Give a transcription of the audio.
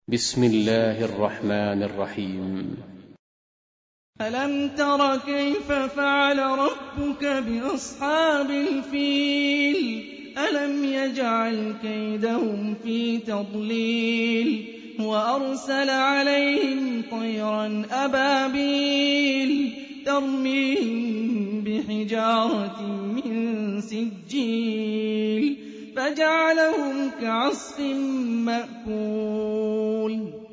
بسم الله الرحمن الرحيم. ألم تر كيف فعل ربك بأصحاب الفيل ألم يجعل كيدهم في تضليل وأرسل عليهم طيرا أبابيل ترميهم بحجارة من سجيل فجعلهم كعصف مأكول